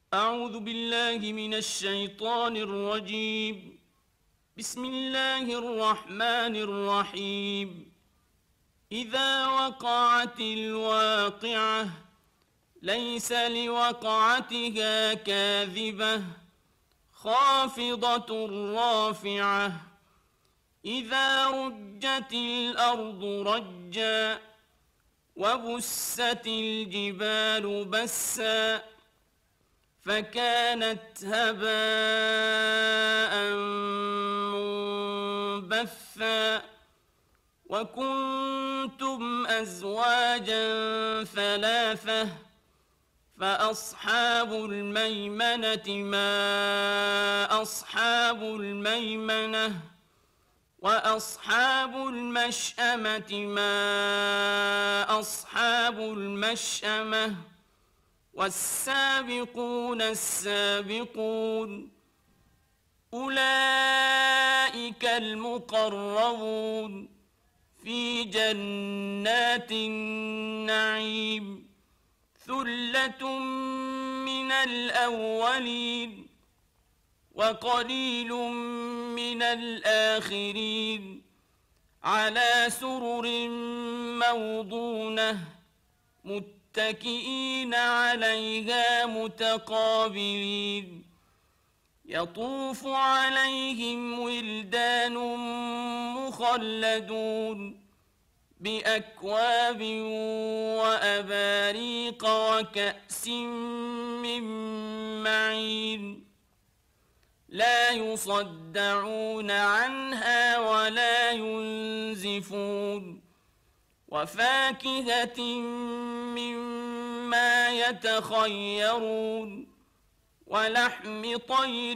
أعوذ بالله من الشيطان الرجيم. بسم الله الرحمن الرحيم. إذا وقعت الواقعة ليس لوقعتها كاذبة خافضة رافعة إذا رجت الأرض رجا وبست الجبال بسا فكانت هباء منبثا وكنتم أزواجا ثلاثة فأصحاب الميمنة ما أصحاب الميمنة وأصحاب المشأمة ما أصحاب المشأمة والسابقون السابقون أولئك المقربون في جنات النعيم ثلة من الأولين وقليل من الآخرين على سرر موضونة متكئين عليها متقابلين يطوف عليهم ولدان مخلدون بأكواب وأباريق وكأس من معين لا يصدعون عنها ولا ينزفون وفاكهة مما يتخيرون ولحم طير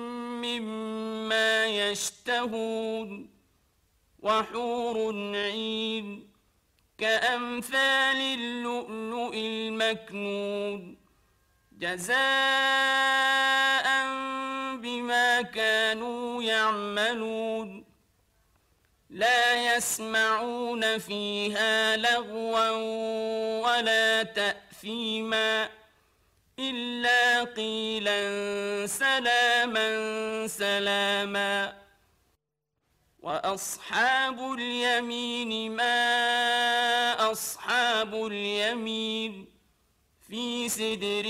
مما يشتهون وحور عين كأمثال اللؤلؤ المكنون جزاء بما كانوا يعملون لا يسمعون فيها لغوا ولا تأثيما إلا قيلا سلاما سلاما وأصحاب اليمين ما أصحاب اليمين في سدر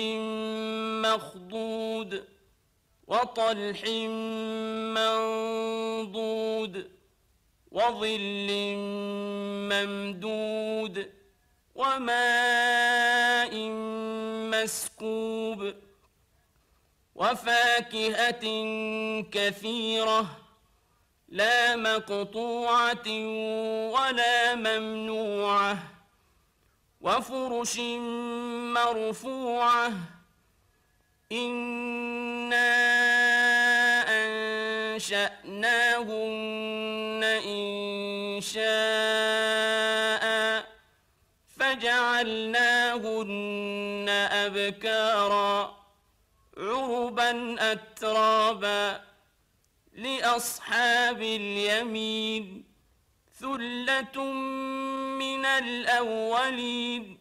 مخضود وطلح منضود وظل ممدود وماء مسكوب وفاكهة كثيرة لا مقطوعة ولا ممنوعة وفرش مرفوعة إنا أنشأناهن إنشاء فجعلناهن أبكارا عربا أترابا لأصحاب اليمين ثلة من الأولين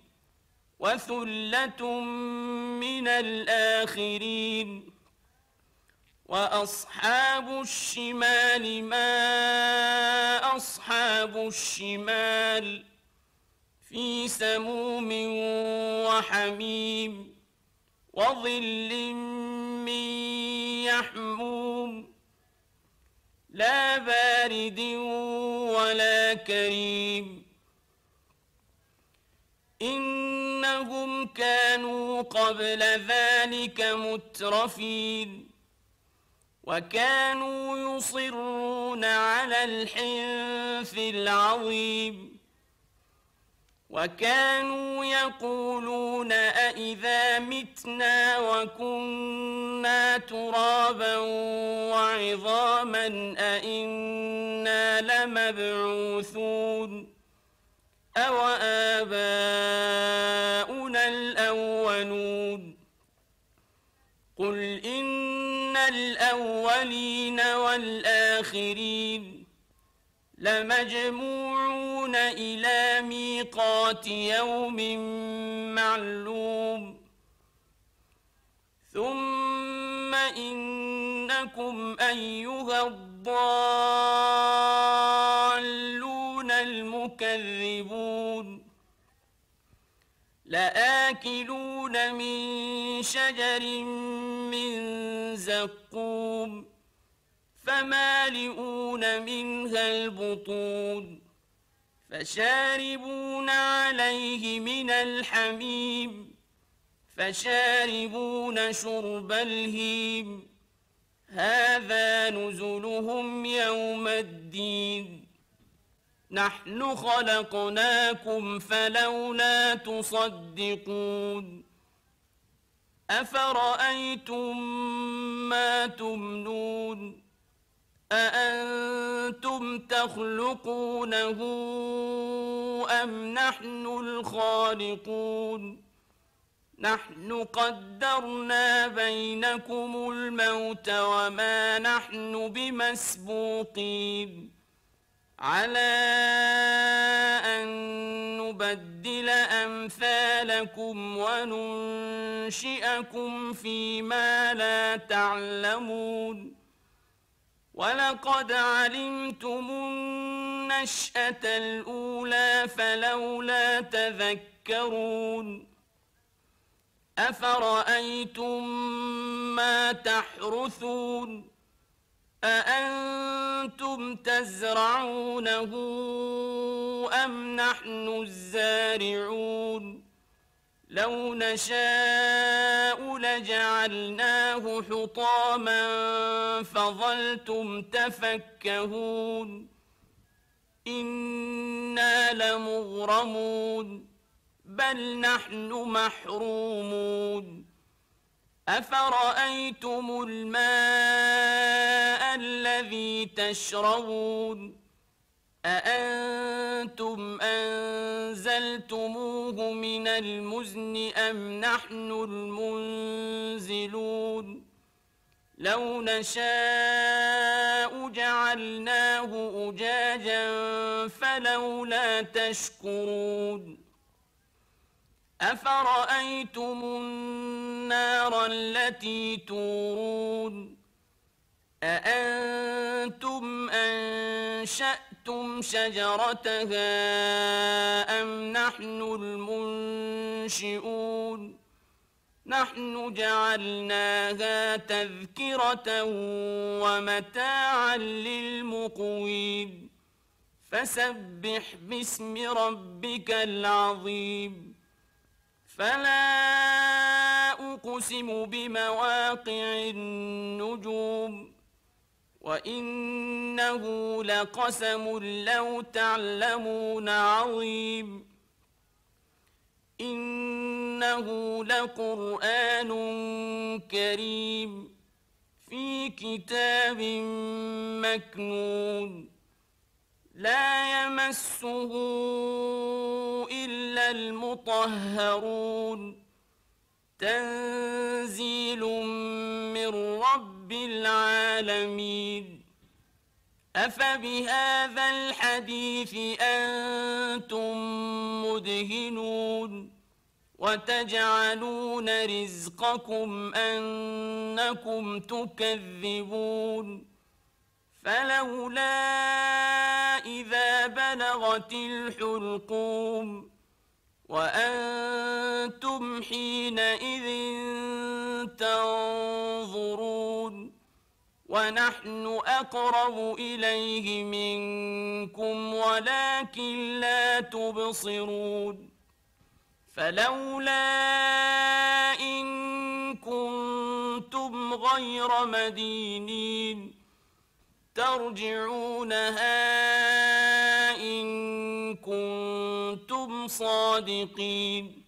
وثلة من الآخرين وأصحاب الشمال ما أصحاب الشمال في سموم وحميم وظل من يحموم لا بارد ولا كريم إنهم كانوا قبل ذلك مترفين وكانوا يصرون على الحنث العظيم وكانوا يقولون أإذا متنا وكنا ترابا وعظاما أإنا لمبعوثون أو آباؤنا الأولون قل إن الأولين والآخرين لمجموعون إلى ميقات يوم معلوم ثم إنكم أيها الضالون المكذبون لآكلون من شجر من زقوم فمالئون منها البطون فشاربون عليه من الحميم فشاربون شرب الهيم هذا نزلهم يوم الدين نحن خلقناكم فلولا تصدقون أفرأيتم ما تمنون أأنتم تخلقونه أم نحن الخالقون نحن قدرنا بينكم الموت وما نحن بمسبوقين على أن نبدل أمثالكم وننشئكم فيما لا تعلمون ولقد علمتم النشأة الأولى فلولا تذكرون أفرأيتم ما تحرثون أأنتم تزرعونه أم نحن الزارعون لو نشاء لجعلناه حطاما فظلتم تفكهون إنا لمغرمون بل نحن محرومون أفرأيتم الماء الذي تشربون أأنتم أنزلتموه من المزن أم نحن المنزلون لو نشاء جعلناه أجاجا فلولا تشكرون أفرأيتم النار التي تورون أأنتم أنشأتم شجرتها أم نحن المنشئون نحن جعلناها تذكرة ومتاعا للمقوين فسبح باسم ربك العظيم فلا أقسم بمواقع النجوم وإنه لقسم لو تعلمون عظيم إنه لقرآن كريم في كتاب مكنون لا يمسه إلا المطهرون تنزيل من رب العالمين أفبهذا الحديث أنتم مدهنون وتجعلون رزقكم أنكم تكذبون فلولا إذا بلغت الحلقوم وأنتم حينئذ تنظرون ونحن أقرب إليه منكم ولكن لا تبصرون فلولا إن كنتم غير مدينين ترجعونها إن كنتم صادقين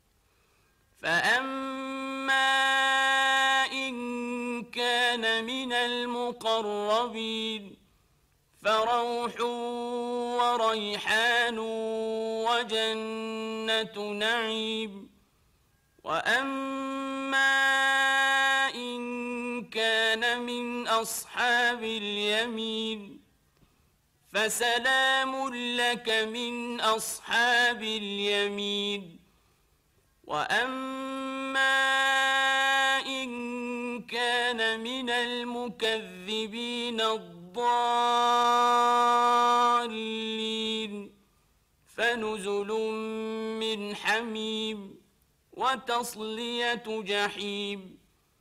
فأما إن كان من المقربين فروح وريحان وجنة نعيم وأما إن كان من أصحاب اليمين فسلام لك من أصحاب اليمين وأما إن كان كان من المكذبين الضالين فنزل من حميم وتصلية جحيم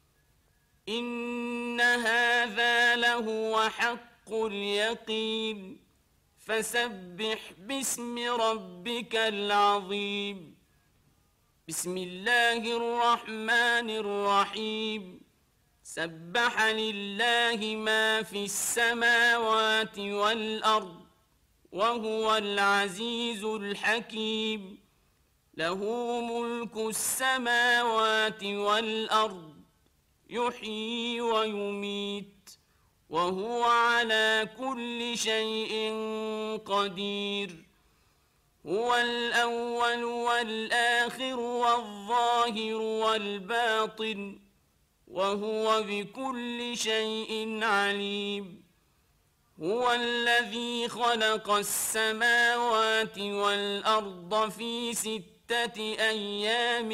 إن هذا لهو حق اليقين فسبح باسم ربك العظيم بسم الله الرحمن الرحيم سبح لله ما في السماوات والأرض وهو العزيز الحكيم له ملك السماوات والأرض يحيي ويميت وهو على كل شيء قدير هو الأول والآخر والظاهر والباطن وهو بكل شيء عليم هو الذي خلق السماوات والأرض في 6 أيام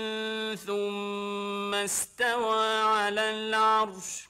ثم استوى على العرش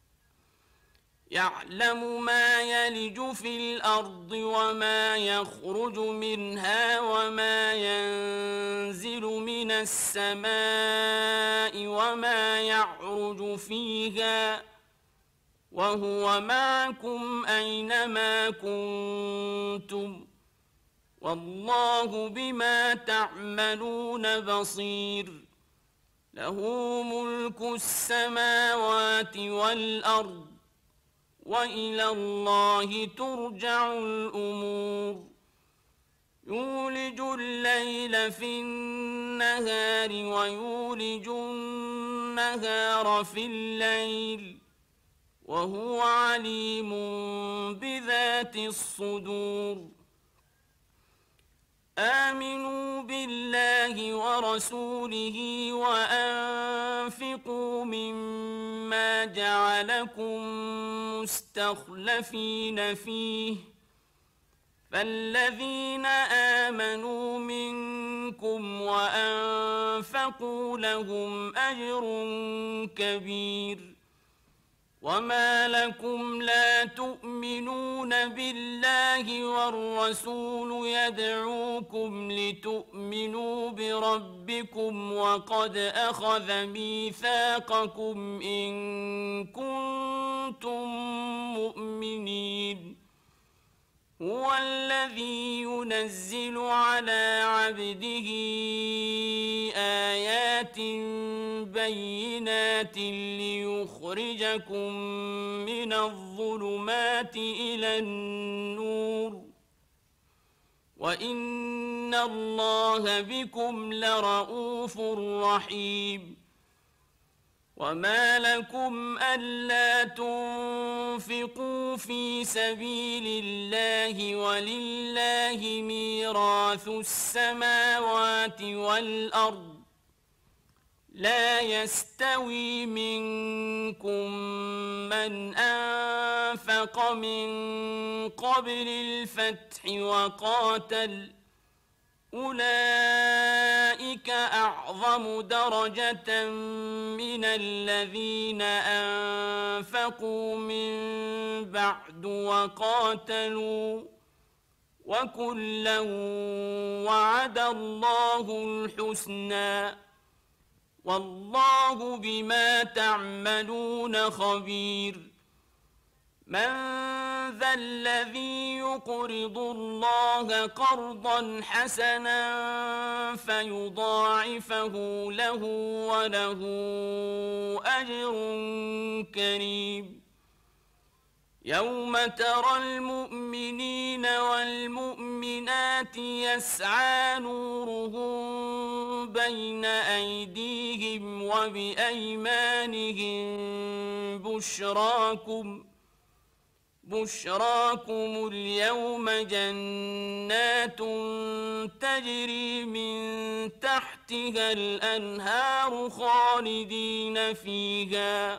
يعلم ما يلج في الأرض وما يخرج منها وما ينزل من السماء وما يعرج فيها وهو معكم أينما كنتم والله بما تعملون بصير له ملك السماوات والأرض وإلى الله ترجع الأمور يولج الليل في النهار ويولج النهار في الليل وهو عليم بذات الصدور آمنوا بالله ورسوله وأنفقوا مما جعلكم مستخلفين فيه فالذين آمنوا منكم وأنفقوا لهم أجر كبير وما لكم لا تؤمنون بالله والرسول يدعوكم لتؤمنوا بربكم وقد أخذ ميثاقكم إن كنتم مؤمنين هو الذي ينزل على عبده آيات بينات ليخرجكم من الظلمات إلى النور وإن الله بكم لرؤوف رحيم وما لكم ألا تنفقوا في سبيل الله ولله ميراث السماوات والأرض لا يستوي منكم من أنفق من قبل الفتح وقاتل أولئك أعظم درجة من الذين أنفقوا من بعد وقاتلوا وكلا وعد الله الحسنى والله بما تعملون خبير من ذا الذي يقرض الله قرضا حسنا فيضاعفه له وله أجر كريم يوم ترى المؤمنين والمؤمنات يسعى نورهم بين أيديهم وبأيمانهم بشراكم اليوم جنات تجري من تحتها الأنهار خالدين فيها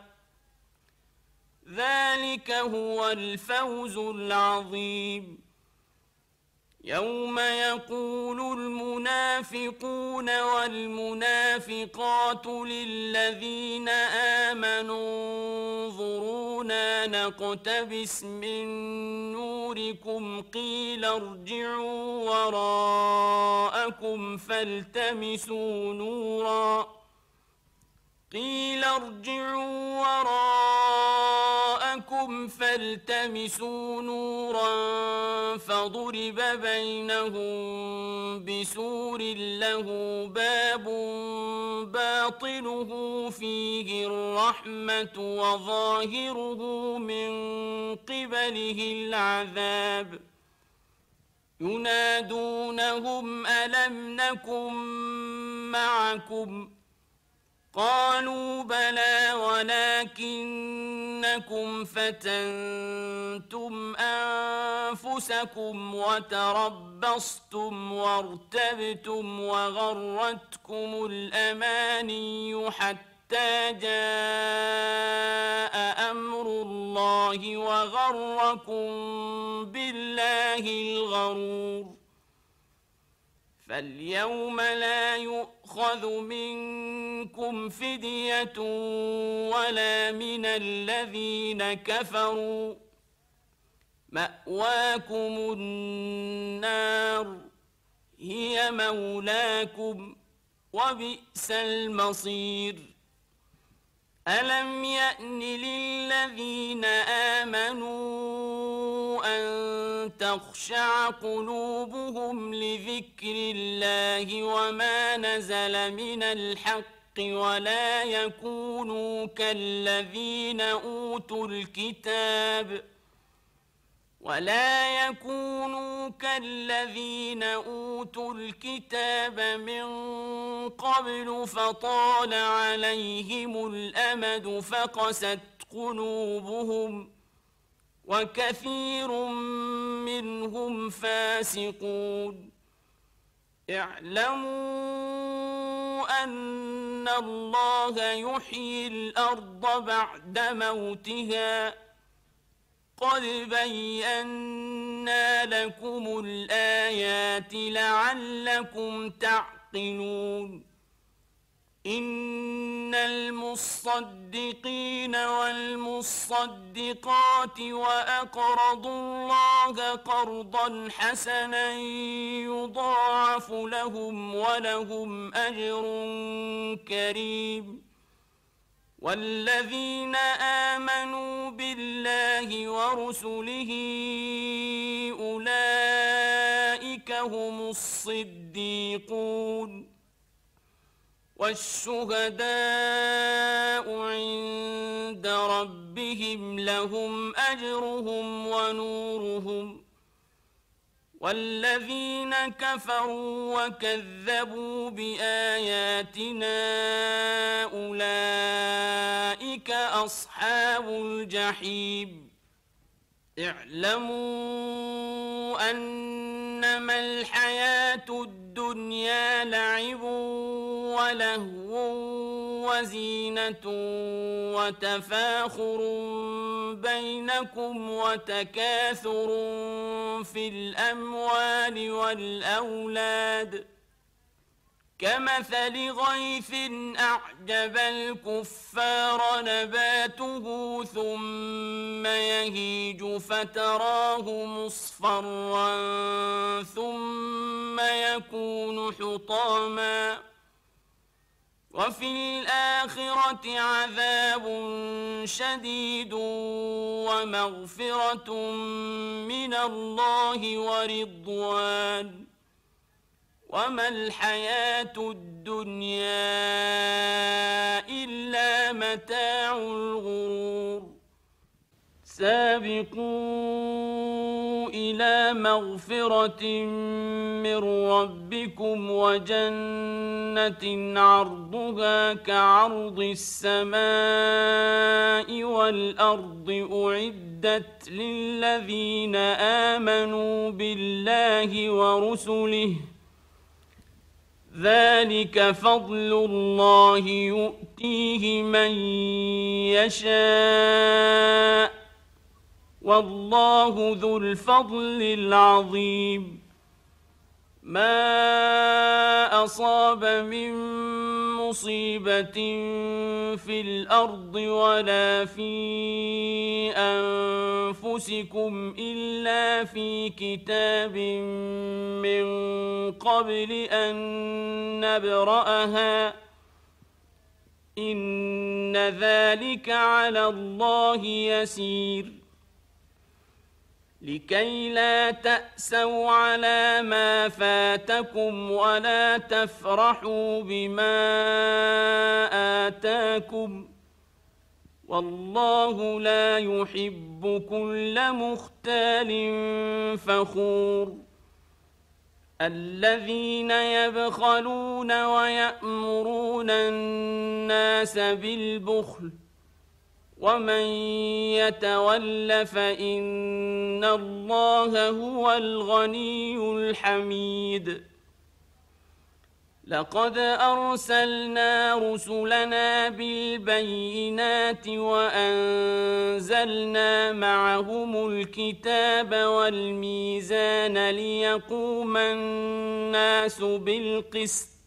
ذلك هو الفوز العظيم يوم يقول المنافقون والمنافقات للذين آمنوا نقتبس من نوركم قيل ارجعوا وراءكم فالتمسوا نورا فضرب بينهم بسور له باب باطنه فيه الرحمة وظاهره من قبله العذاب ينادونهم ألم نكن معكم قالوا بلى ولكنكم فتنتم أنفسكم وتربصتم وارتبتم وغرتكم الأماني حتى جاء أمر الله وغركم بالله الغرور فاليوم لا يؤخذ منكم فدية ولا من الذين كفروا مأواكم النار هي مولاكم وبئس المصير ألم يأن للذين آمنوا أن تخشع قلوبهم لذكر الله وما نزل من الحق ولا يكونوا كالذين أوتوا الكتاب من قبل فطال عليهم الأمد فقست قلوبهم وكثير منهم فاسقون اعلموا أن الله يحيي الأرض بعد موتها قد بينا لكم الآيات لعلكم تعقلون إن المصدقين والمصدقات وأقرضوا الله قرضا حسنا يضاعف لهم ولهم أجر كريم والذين آمنوا بالله ورسله أولئك هم الصديقون والشهداء عند ربهم لهم أجرهم ونورهم والذين كفروا وكذبوا بآياتنا أولئك أصحاب الجحيم اعلموا أنما الحياة الدنيا لعب ولهو وزينة وتفاخر بينكم وتكاثر في الأموال والأولاد كمثل غيث أعجب الكفار نباته ثم يهيج فتراه مصفرا ثم يكون حطاما وفي الآخرة عذاب شديد ومغفرة من الله ورضوان وما الحياة الدنيا إلا متاع الغرور سابقوا إلى مغفرة من ربكم وجنة عرضها كعرض السماء والأرض أعدت للذين آمنوا بالله ورسله ذلك فضل الله يؤتيه من يشاء والله ذو الفضل العظيم ما أصاب من مصيبة في الأرض ولا في أنفسكم إلا في كتاب من قبل أن نبرأها إن ذلك على الله يسير لكي لا تأسوا على ما فاتكم ولا تفرحوا بما آتاكم والله لا يحب كل مختال فخور الذين يبخلون ويأمرون الناس بالبخل ومن يتول فإن الله هو الغني الحميد لقد أرسلنا رسلنا بالبينات وأنزلنا معهم الكتاب والميزان ليقوم الناس بالقسط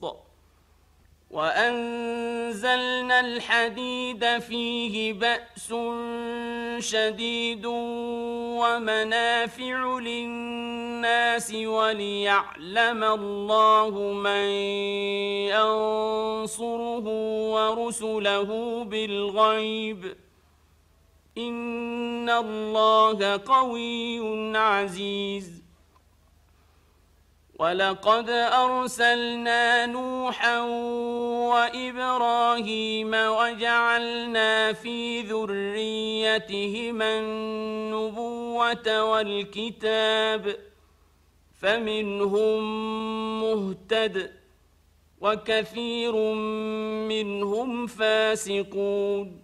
وأنزلنا الحديد فيه بأس شديد ومنافع للناس وليعلم الله من ينصره ورسله بالغيب إن الله قوي عزيز ولقد أرسلنا نوحا وإبراهيم وجعلنا في ذريتهما النبوة والكتاب فمنهم مهتد وكثير منهم فاسقون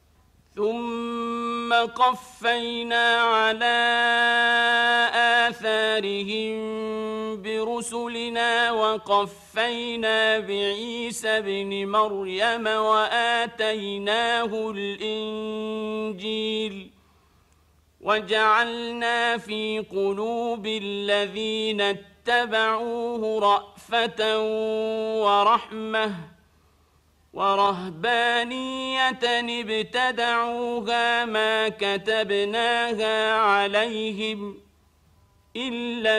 ثم قفينا على آثارهم برسلنا وقفينا بعيسى ابن مريم وآتيناه الإنجيل وجعلنا في قلوب الذين اتبعوه رأفة ورحمة ورهبانية ابتدعوها ما كتبناها عليهم إلا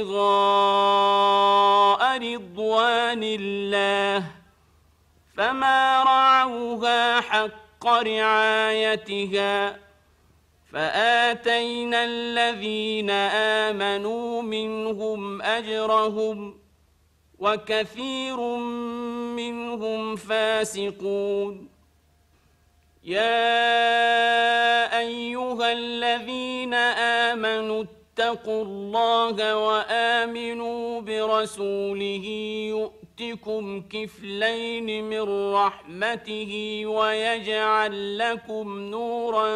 ابتغاء رضوان الله فما رعوها حق رعايتها فآتينا الذين آمنوا منهم أجرهم وكثير منهم فاسقون يا أيها الذين آمنوا اتقوا الله وآمنوا برسوله يؤتكم كفلين من رحمته ويجعل لكم نورا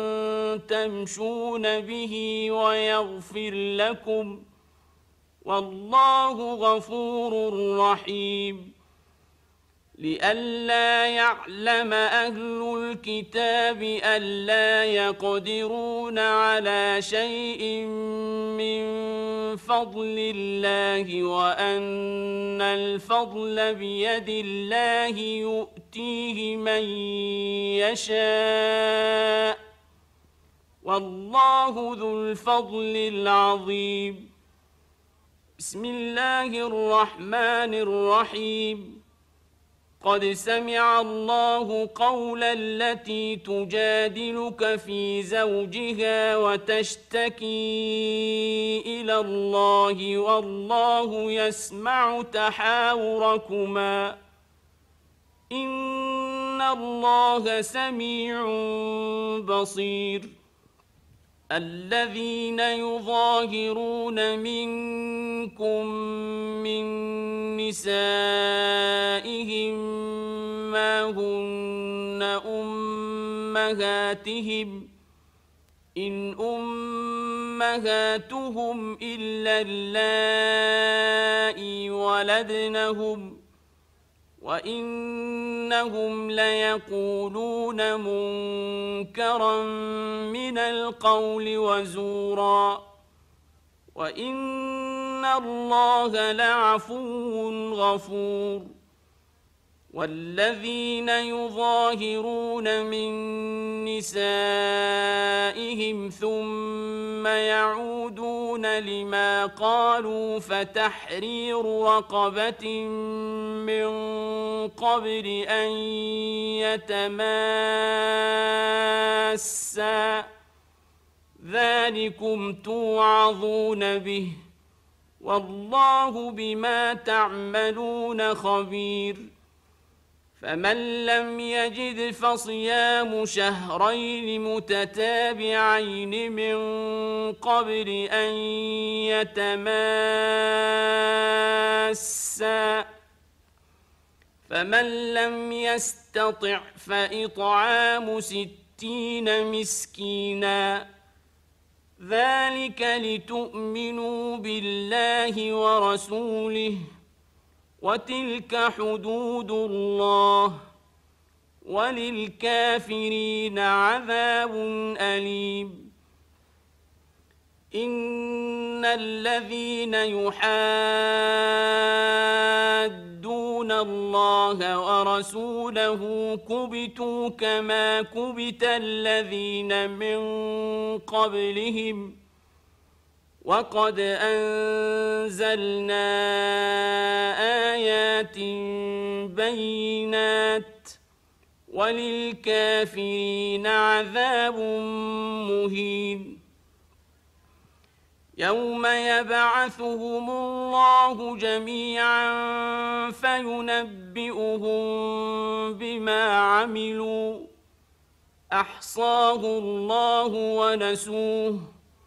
تمشون به ويغفر لكم والله غفور رحيم لئلا يعلم أهل الكتاب ألا يقدرون على شيء من فضل الله وأن الفضل بيد الله يؤتيه من يشاء والله ذو الفضل العظيم بسم الله الرحمن الرحيم قد سمع الله قول التي تجادلك في زوجها وتشتكي إلى الله والله يسمع تحاوركما إن الله سميع بصير الذين يظاهرون منكم من نسائهم ما هن أمهاتهم إن أمهاتهم إلا اللائي ولدنهم وإنهم ليقولون منكرا من القول وزورا وإن الله لعفو غفور والذين يظاهرون من نسائهم ثم يعودون لما قالوا فتحرير رقبة من قبل أن يتماسا ذلكم توعظون به والله بما تعملون خبير فمن لم يجد فصيام شهرين متتابعين من قبل أن يتماسا فمن لم يستطع فإطعام 60 مسكينا ذلك لتؤمنوا بالله ورسوله وتلك حدود الله وللكافرين عذاب أليم إن الذين يحادون الله ورسوله كبتوا كما كبت الذين من قبلهم وقد أنزلنا آيات بينات وللكافرين عذاب مهين يوم يبعثهم الله جميعا فينبئهم بما عملوا أحصاه الله ونسوه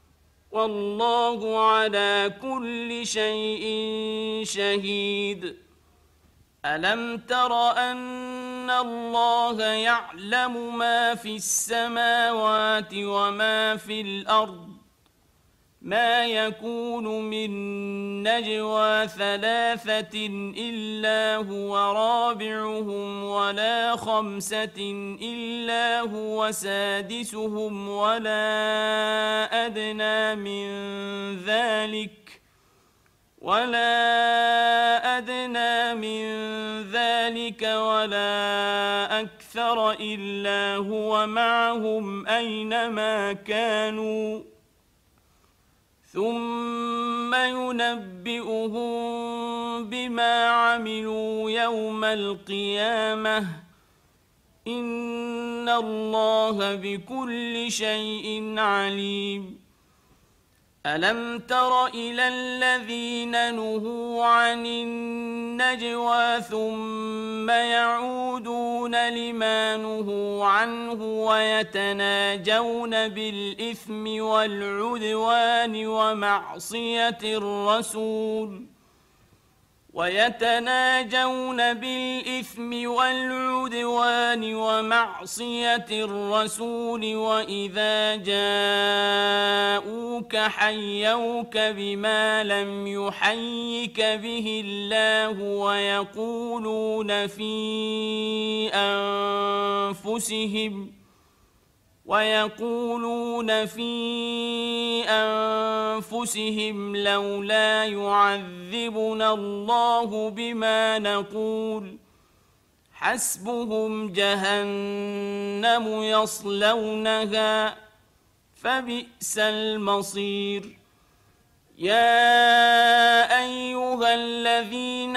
والله على كل شيء شهيد ألم تر أن الله يعلم ما في السماوات وما في الأرض ما يكون من نجوى 3 إلا هو رابعهم ولا 5 إلا هو سادسهم ولا أدنى من ذلك ولا أكثر إلا هو معهم أينما كانوا ثم ينبئهم بما عملوا يوم القيامة إن الله بكل شيء عليم ألم تر إلى الذين نهوا عن النجوى ثم يعودون لما نهوا عنه ويتناجون بالإثم والعدوان ومعصية الرسول وإذا جاءوك حيوك بما لم يحيك به الله ويقولون في أنفسهم لولا يعذبنا الله بما نقول حسبهم جهنم يصلونها فبئس المصير يا أيها الذين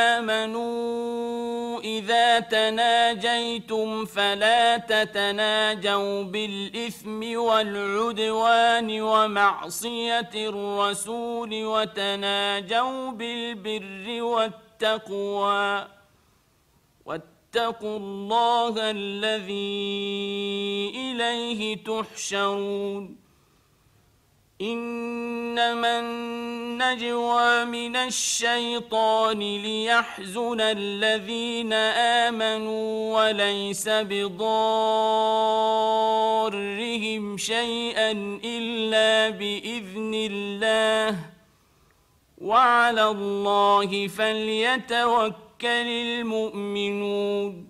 آمنوا إذا تناجيتم فلا تتناجوا بالإثم والعدوان ومعصية الرسول وتناجوا بالبر والتقوى واتقوا الله الذي إليه تحشرون إنما النجوى من الشيطان ليحزن الذين آمنوا وليس بضارهم شيئا إلا بإذن الله وعلى الله فليتوكل المؤمنون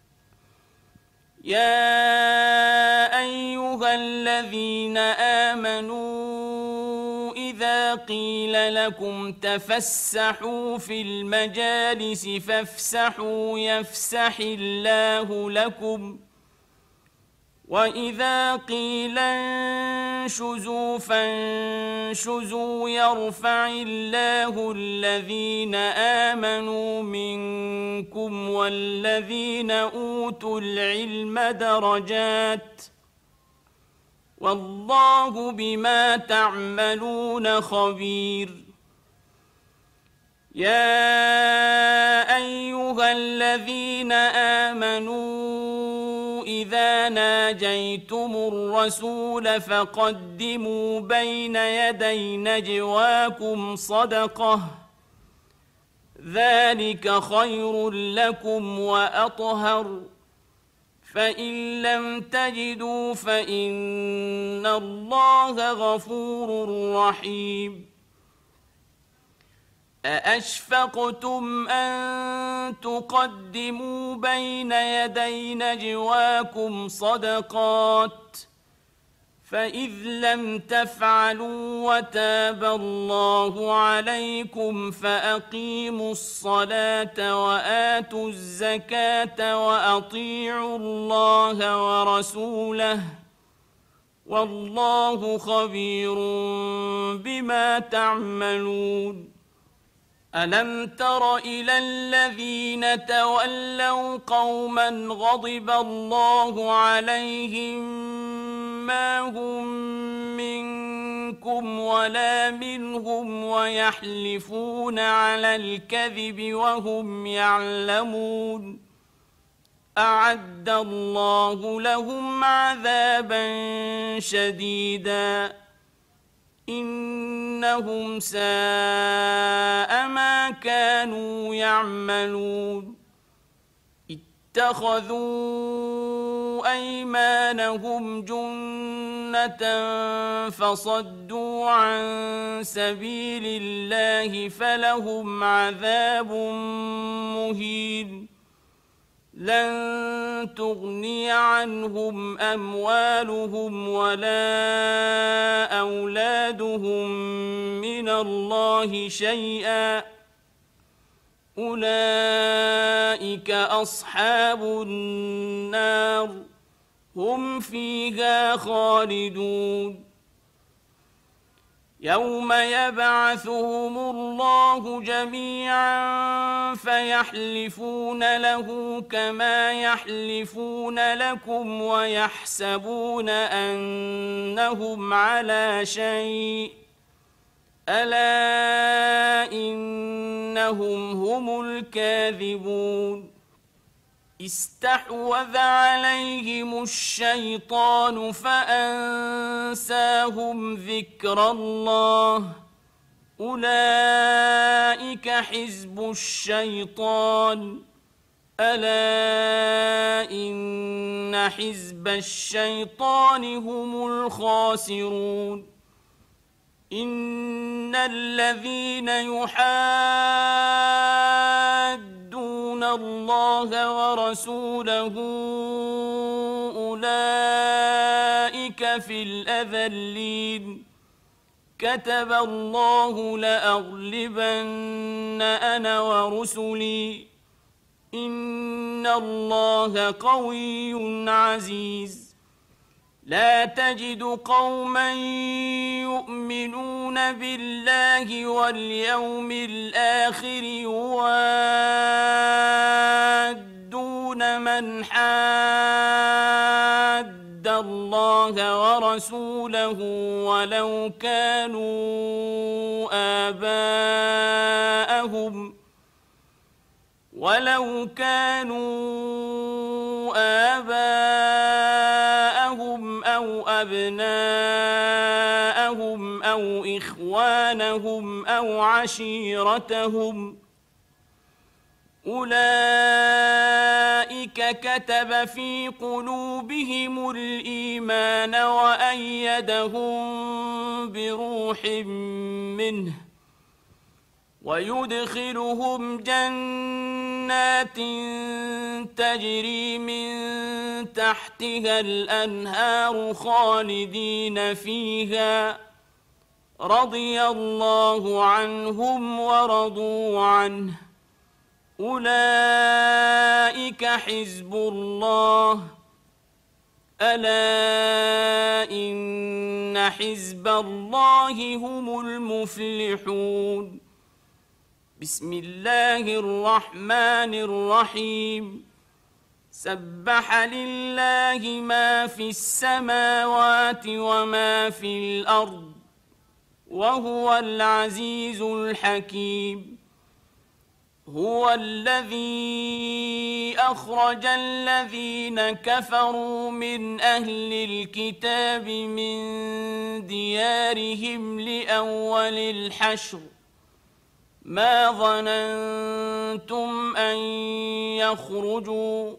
يا أيها الذين آمنوا إذا قيل لكم تفسحوا في المجالس فافسحوا يفسح الله لكم وإذا قيل انشزوا فانشزوا يرفع الله الذين آمنوا منكم والذين أوتوا العلم درجات والله بما تعملون خبير يا أيها الذين آمنوا إذا ناجيتم الرسول فقدموا بين يدي نجواكم صدقة ذلك خير لكم وأطهر فإن لم تجدوا فإن الله غفور رحيم أأشفقتم أن تقدموا بين يدي نجواكم صدقات فإذ لم تفعلوا وتاب الله عليكم فأقيموا الصلاة وآتوا الزكاة وأطيعوا الله ورسوله والله خبير بما تعملون ألم تر إلى الذين تولوا قوما غضب الله عليهم ما هم منكم ولا منهم ويحلفون على الكذب وهم يعلمون أعد الله لهم عذابا شديدا إنهم ساء ما كانوا يعملون اتخذوا أيمانهم جنة فصدوا عن سبيل الله فلهم عذاب مهين لن تغني عنهم أموالهم ولا أولادهم من الله شيئا أولئك أصحاب النار هم فيها خالدون يوم يبعثهم الله جميعا فيحلفون له كما يحلفون لكم ويحسبون أنهم على شيء ألا إنهم هم الكاذبون استحوذ عليهم الشيطان فأنساهم ذكر الله أولئك حزب الشيطان ألا إن حزب الشيطان هم الخاسرون إن الذين يحادون الله ورسوله أولئك في الأذلين كتب الله لأغلبن أنا ورسلي إن الله قوي عزيز لا تجد قوما يؤمنون بالله واليوم الآخر يوادون من حاد الله ورسوله ولو كانوا آباءهم أو أبناءهم أو إخوانهم أو عشيرتهم أولئك كتب في قلوبهم الإيمان وأيدهم بروح منه ويدخلهم جنات تجري من تحتها الأنهار خالدين فيها رضي الله عنهم ورضوا عنه أولئك حزب الله ألا إن حزب الله هم المفلحون بسم الله الرحمن الرحيم سبح لله ما في السماوات وما في الأرض وهو العزيز الحكيم هو الذي أخرج الذين كفروا من أهل الكتاب من ديارهم لأول الحشر ما ظننتم أن يخرجوا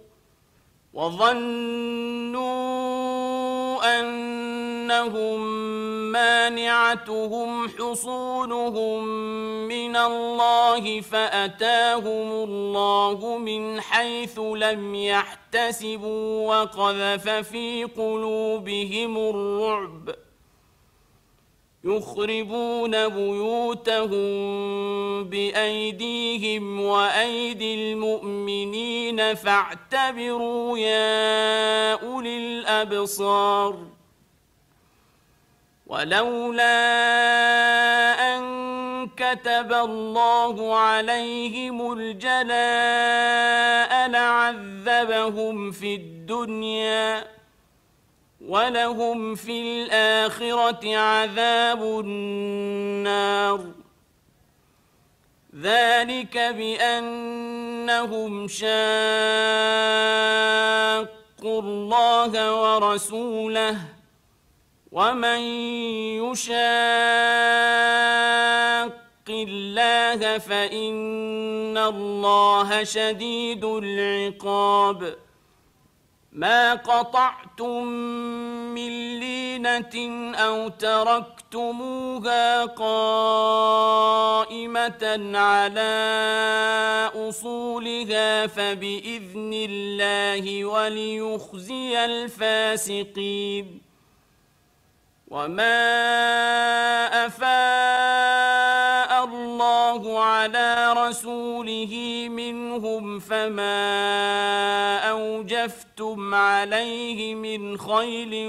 وظنوا أنهم مانعتهم حصونهم من الله فأتاهم الله من حيث لم يحتسبوا وقذف في قلوبهم الرعب يخربون بيوتهم بأيديهم وأيدي المؤمنين فاعتبروا يا أولي الأبصار ولولا أن كتب الله عليهم الجلاء لعذبهم في الدنيا ولهم في الآخرة عذاب النار ذلك بأنهم شاقوا الله ورسوله ومن يشاق الله فإن الله شديد العقاب ما قطعتم من لينة أو تركتموها قائمة على أصولها فبإذن الله وليخزي الفاسقين وما أفاء الله على رسوله منهم فما أوجفتم عليه من خيل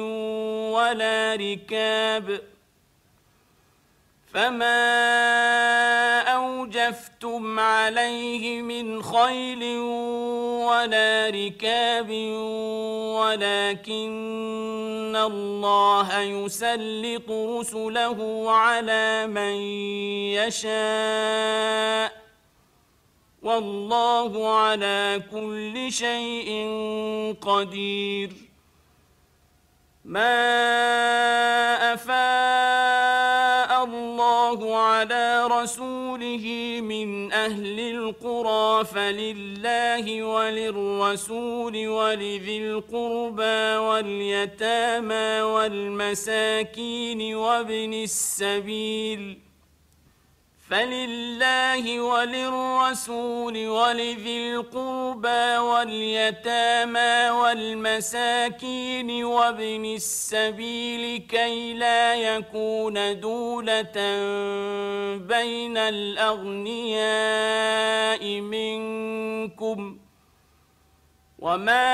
ولا ركاب ولكن الله يسلط رسله على من يشاء والله على كل شيء قدير ما أفاء الله على رسوله من أهل القرى فلله وللرسول ولذي القربى واليتامى والمساكين وابن السبيل فلله وللرسول ولذي القربى واليتامى والمساكين وابن السبيل كي لا يكون دولة بين الأغنياء منكم وما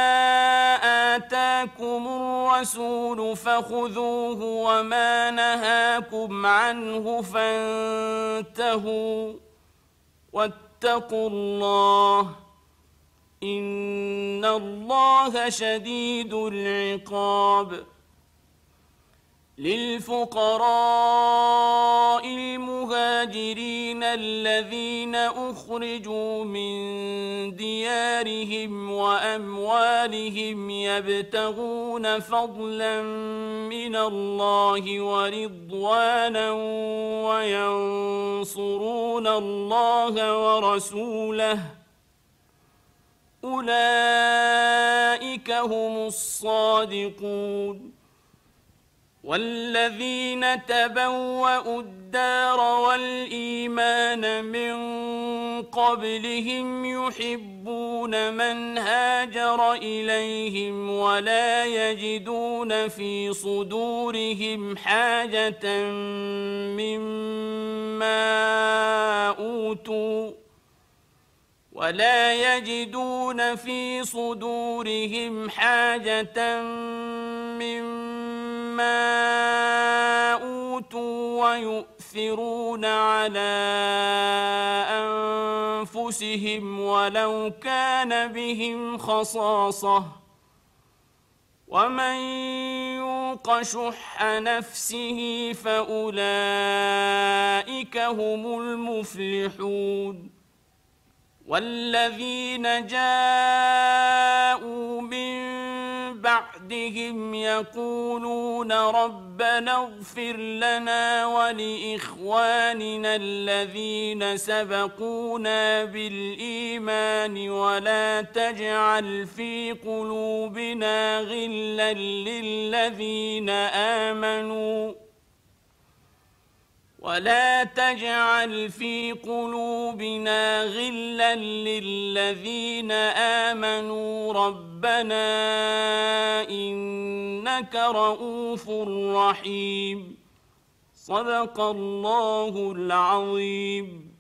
آتاكم الرسول فخذوه وما نهاكم عنه فانتهوا واتقوا الله إن الله شديد العقاب للفقراء المهاجرين الذين أخرجوا من ديارهم وأموالهم يبتغون فضلا من الله ورضوانا وينصرون الله ورسوله أولئك هم الصادقون والذين تبوأوا الدار والإيمان من قبلهم يحبون من هاجر إليهم ولا يجدون في صدورهم حاجة مما أوتوا ويؤثرون على أنفسهم ولو كان بهم خصاصة ومن يوق شح نفسه فأولئك هم المفلحون والذين جاءوا من بعدهم يقولون ربنا اغفر لنا ولإخواننا الذين سبقونا بالإيمان ولا تجعل في قلوبنا غلا للذين آمنوا ربنا إنك رؤوف رحيم. صدق الله العظيم.